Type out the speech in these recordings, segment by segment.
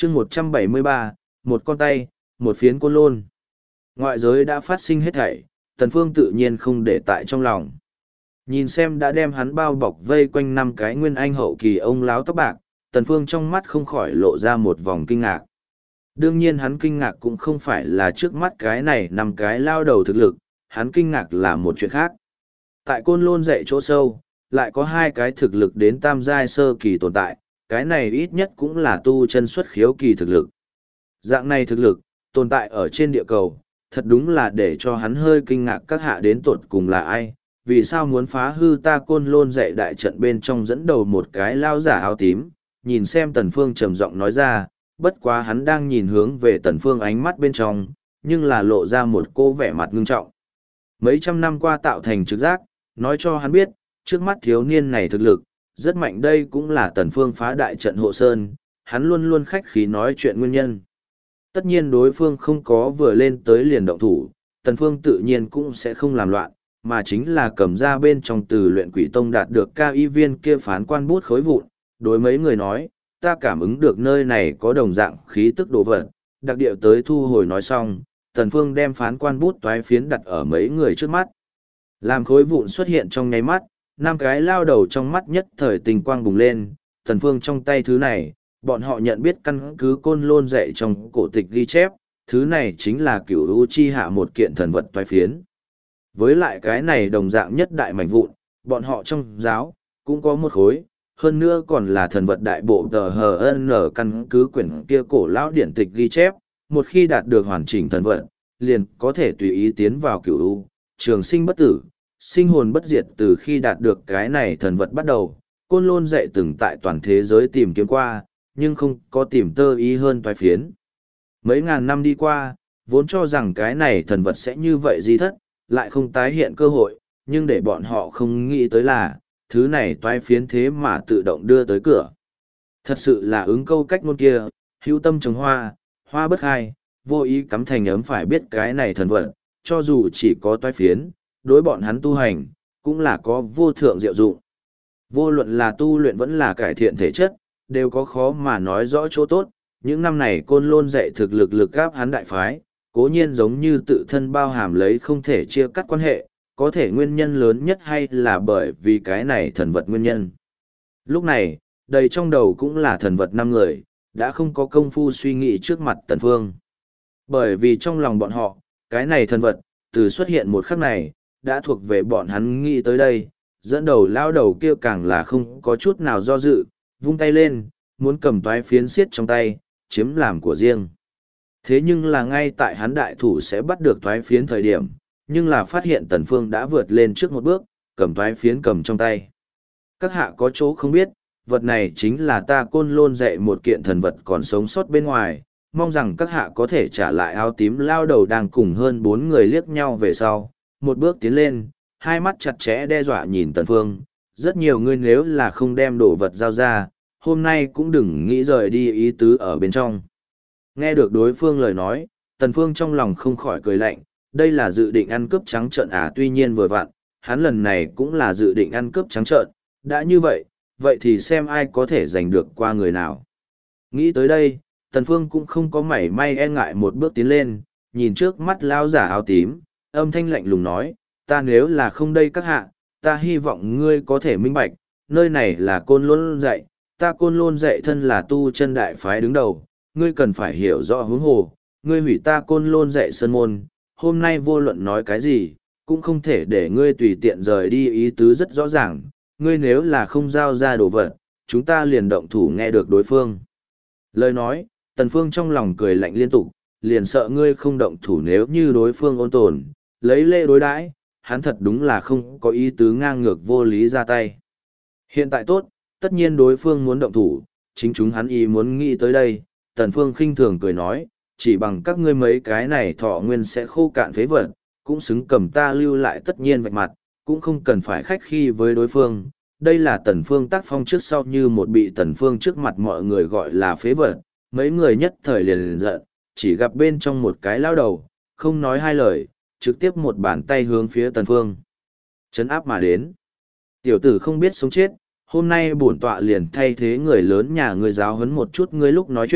chương 173, một con tay, một phiến côn lôn. Ngoại giới đã phát sinh hết thảy, Tần Phương tự nhiên không để tại trong lòng. Nhìn xem đã đem hắn bao bọc vây quanh 5 cái nguyên anh hậu kỳ ông láo tóc bạc, Tần Phương trong mắt không khỏi lộ ra một vòng kinh ngạc. Đương nhiên hắn kinh ngạc cũng không phải là trước mắt cái này 5 cái lao đầu thực lực, hắn kinh ngạc là một chuyện khác. Tại côn lôn dạy chỗ sâu, lại có 2 cái thực lực đến tam giai sơ kỳ tồn tại, cái này ít nhất cũng là tu chân xuất khiếu kỳ thực lực. Dạng này thực lực, tồn tại ở trên địa cầu, thật đúng là để cho hắn hơi kinh ngạc các hạ đến tột cùng là ai, vì sao muốn phá hư ta côn lôn dạy đại trận bên trong dẫn đầu một cái lao giả áo tím, nhìn xem Tần Phương trầm giọng nói ra, bất quá hắn đang nhìn hướng về Tần Phương ánh mắt bên trong, nhưng là lộ ra một cô vẻ mặt ngưng trọng. Mấy trăm năm qua tạo thành trực giác, nói cho hắn biết, trước mắt thiếu niên này thực lực, rất mạnh đây cũng là Tần Phương phá đại trận hộ sơn, hắn luôn luôn khách khí nói chuyện nguyên nhân. Tất nhiên đối phương không có vừa lên tới liền động thủ, Tần Phương tự nhiên cũng sẽ không làm loạn, mà chính là cầm ra bên trong từ luyện quỷ tông đạt được cao y viên kia phán quan bút khối vụn, đối mấy người nói, ta cảm ứng được nơi này có đồng dạng khí tức đồ vật, đặc điệu tới thu hồi nói xong, Tần Phương đem phán quan bút toái phiến đặt ở mấy người trước mắt. Làm khối vụn xuất hiện trong nháy mắt, 5 cái lao đầu trong mắt nhất thời tình quang bùng lên, Tần Phương trong tay thứ này, bọn họ nhận biết căn cứ côn lôn dạy trong cổ tịch ghi chép, thứ này chính là cửu u chi hạ một kiện thần vật toái phiến. Với lại cái này đồng dạng nhất đại mảnh vụn, bọn họ trong giáo, cũng có một khối, hơn nữa còn là thần vật đại bộ THN căn cứ quyển kia cổ lão điển tịch ghi chép, một khi đạt được hoàn chỉnh thần vật, liền có thể tùy ý tiến vào cửu u, trường sinh bất tử, sinh hồn bất diệt. Từ khi đạt được cái này thần vật bắt đầu, côn lôn dạy từng tại toàn thế giới tìm kiếm qua, nhưng không có tìm tơ ý hơn toái phiến. Mấy ngàn năm đi qua, vốn cho rằng cái này thần vật sẽ như vậy di thất, lại không tái hiện cơ hội, nhưng để bọn họ không nghĩ tới là, thứ này toái phiến thế mà tự động đưa tới cửa. Thật sự là ứng câu cách ngôn kia, hữu tâm trồng hoa, hoa bất khai, vô ý cắm thành ấm phải biết cái này thần vật, cho dù chỉ có toái phiến, đối bọn hắn tu hành, cũng là có vô thượng diệu dụng. Vô luận là tu luyện vẫn là cải thiện thể chất, đều có khó mà nói rõ chỗ tốt. Những năm này côn lôn dạy thực lực áp hắn đại phái, cố nhiên giống như tự thân bao hàm lấy không thể chia cắt quan hệ, có thể nguyên nhân lớn nhất hay là bởi vì cái này thần vật nguyên nhân. Lúc này, đầy trong đầu cũng là thần vật 5 người, đã không có công phu suy nghĩ trước mặt Tần Phương. Bởi vì trong lòng bọn họ, cái này thần vật, từ xuất hiện một khắc này, đã thuộc về bọn hắn nghĩ tới đây, dẫn đầu lao đầu kia càng là không có chút nào do dự, vung tay lên, muốn cầm toái phiến xiết trong tay, chiếm làm của riêng. Thế nhưng là ngay tại hắn đại thủ sẽ bắt được toái phiến thời điểm, nhưng là phát hiện Tần Phương đã vượt lên trước một bước, cầm toái phiến cầm trong tay. Các hạ có chỗ không biết, vật này chính là ta côn lôn dạy một kiện thần vật còn sống sót bên ngoài, mong rằng các hạ có thể trả lại. Áo tím lao đầu đang cùng hơn 4 người liếc nhau về sau, một bước tiến lên, hai mắt chặt chẽ đe dọa nhìn Tần Phương, rất nhiều người nếu là không đem đồ vật giao ra, hôm nay cũng đừng nghĩ rời đi ý tứ ở bên trong. Nghe được đối phương lời nói, Tần Phương trong lòng không khỏi cười lạnh, đây là dự định ăn cướp trắng trợn à, tuy nhiên vừa vặn, hắn lần này cũng là dự định ăn cướp trắng trợn, đã như vậy, vậy thì xem ai có thể giành được qua người nào. Nghĩ tới đây, Tần Phương cũng không có mảy may e ngại một bước tiến lên, nhìn trước mắt lão giả áo tím, âm thanh lạnh lùng nói, ta nếu là không đây các hạ, ta hy vọng ngươi có thể minh bạch, nơi này là côn lôn dạy, ta côn lôn dạy thân là tu chân đại phái đứng đầu, ngươi cần phải hiểu rõ hướng hồ, ngươi hủy ta côn lôn dạy sơn môn, hôm nay vô luận nói cái gì, cũng không thể để ngươi tùy tiện rời đi, ý tứ rất rõ ràng, ngươi nếu là không giao ra đồ vật, chúng ta liền động thủ. Nghe được đối phương lời nói, Tần Phương trong lòng cười lạnh liên tục, liền sợ ngươi không động thủ, nếu như đối phương ôn tồn, lấy lễ đối đãi, hắn thật đúng là không có ý tứ ngang ngược vô lý ra tay. Hiện tại tốt, tất nhiên đối phương muốn động thủ, chính chúng hắn ý muốn nghĩ tới đây, Tần Phương khinh thường cười nói, chỉ bằng các ngươi mấy cái này thọ nguyên sẽ khô cạn phế vật, cũng xứng cầm ta lưu lại, tất nhiên vạch mặt, cũng không cần phải khách khí với đối phương. Đây là Tần Phương tác phong trước sau như một, bị Tần Phương trước mặt mọi người gọi là phế vật, mấy người nhất thời liền giận, chỉ gặp bên trong một cái lao đầu, không nói hai lời, trực tiếp một bàn tay hướng phía Tần Phương chấn áp mà đến. Tiểu tử không biết sống chết, hôm nay bổn tọa liền thay thế người lớn nhà ngươi giáo huấn một chút ngươi, lúc nói chuyện,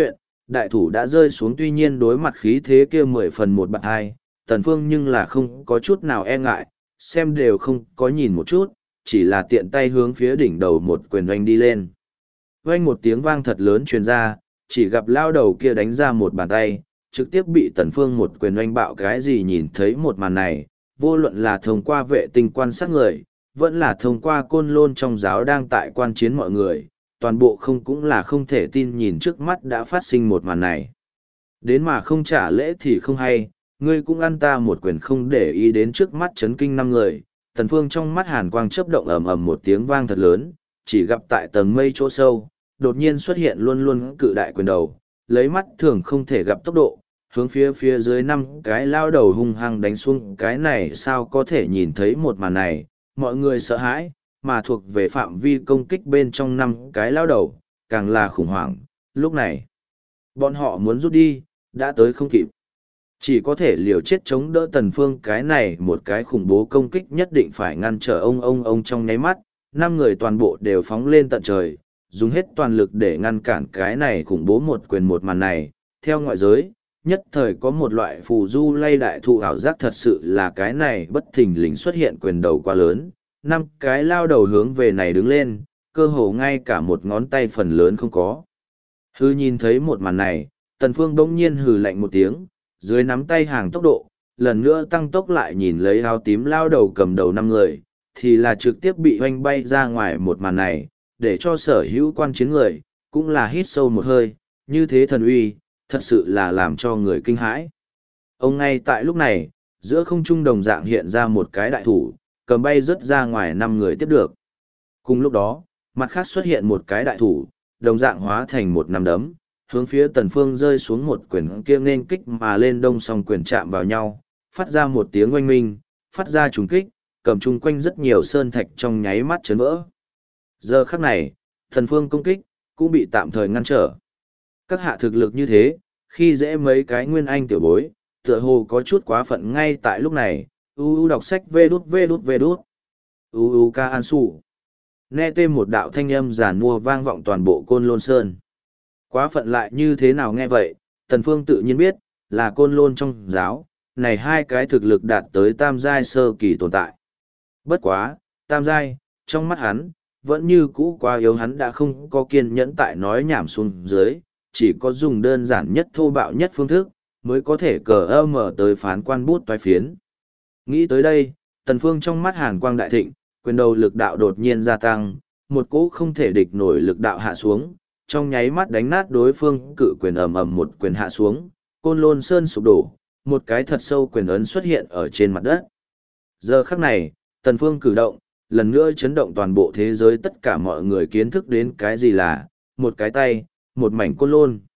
đại thủ đã rơi xuống, tuy nhiên đối mặt khí thế kia 10 phần 1 bạt 2, Tần Phương nhưng là không có chút nào e ngại, xem đều không có nhìn một chút, chỉ là tiện tay hướng phía đỉnh đầu một quyền oanh đi lên. Oanh một tiếng vang thật lớn truyền ra, chỉ gặp lao đầu kia đánh ra một bàn tay, trực tiếp bị Tần Phương một quyền oanh bạo. Cái gì nhìn thấy một màn này, vô luận là thông qua vệ tinh quan sát người, vẫn là thông qua côn lôn trong giáo đang tại quan chiến mọi người, toàn bộ không cũng là không thể tin nhìn trước mắt đã phát sinh một màn này. Đến mà không trả lễ thì không hay, ngươi cũng ăn ta một quyền, không để ý đến trước mắt chấn kinh 5 người. Tần Phương trong mắt hàn quang chớp động, ầm ầm một tiếng vang thật lớn, chỉ gặp tại tầng mây chỗ sâu, đột nhiên xuất hiện luôn luôn cự đại quyền đầu, lấy mắt thường không thể gặp tốc độ, hướng phía dưới 5 cái lao đầu hung hăng đánh xuống. Cái này sao có thể nhìn thấy một màn này, mọi người sợ hãi, mà thuộc về phạm vi công kích bên trong 5 cái lao đầu, càng là khủng hoảng. Lúc này, bọn họ muốn rút đi, đã tới không kịp. Chỉ có thể liều chết chống đỡ Tần Phương. Cái này một cái khủng bố công kích nhất định phải ngăn trở ông trong nháy mắt, 5 người toàn bộ đều phóng lên tận trời, dùng hết toàn lực để ngăn cản cái này khủng bố một quyền một màn này. Theo ngoại giới, nhất thời có một loại phù du lay đại thụ ảo giác, thật sự là cái này bất thình lình xuất hiện quyền đầu quá lớn, 5 cái lao đầu hướng về này đứng lên, cơ hồ ngay cả một ngón tay phần lớn không có. Hư nhìn thấy một màn này, Tần Phương bỗng nhiên hừ lạnh một tiếng, dưới nắm tay hàng tốc độ, lần nữa tăng tốc lại nhìn lấy áo tím lao đầu cầm đầu 5 người, thì là trực tiếp bị hoanh bay ra ngoài. Một màn này, để cho sở hữu quan chiến người, cũng là hít sâu một hơi, như thế thần uy, thật sự là làm cho người kinh hãi. Ông ngay tại lúc này, giữa không trung đồng dạng hiện ra một cái đại thủ, cầm bay rớt ra ngoài 5 người tiếp được. Cùng lúc đó, mặt khác xuất hiện một cái đại thủ, đồng dạng hóa thành một nắm đấm, hướng phía Tần Phương rơi xuống một quyền kia nên kích mà lên. Đông song quyền chạm vào nhau, phát ra một tiếng oanh minh, phát ra trùng kích, cầm chung quanh rất nhiều sơn thạch trong nháy mắt chấn vỡ. Giờ khắc này, Tần Phương công kích, cũng bị tạm thời ngăn trở. Các hạ thực lực như thế, khi dễ mấy cái nguyên anh tiểu bối, tựa hồ có chút quá phận. Ngay tại lúc này, đọc sách vê đút. Ca An Sủ. Nghe tên một đạo thanh âm giản mua vang vọng toàn bộ Côn Lôn Sơn. Quá phận lại như thế nào? Nghe vậy, Tần Phương tự nhiên biết, là Côn Lôn trong giáo, này 2 cái thực lực đạt tới tam giai sơ kỳ tồn tại. Bất quá, tam giai, trong mắt hắn, vẫn như cũ quá yếu, hắn đã không có kiên nhẫn tại nói nhảm xuống dưới, chỉ có dùng đơn giản nhất thô bạo nhất phương thức, mới có thể mở tới phán quan bút toái phiến. Nghĩ tới đây, Tần Phương trong mắt hàn quang đại thịnh, quyền đầu lực đạo đột nhiên gia tăng, một cỗ không thể địch nổi lực đạo hạ xuống, trong nháy mắt đánh nát đối phương cự quyền, ầm ầm một quyền hạ xuống, Côn Lôn Sơn sụp đổ, một cái thật sâu quyền ấn xuất hiện ở trên mặt đất. Giờ khắc này, Tần Phương cử động, lần nữa chấn động toàn bộ thế giới, tất cả mọi người kiến thức đến cái gì là một cái tay, một mảnh côn lôn.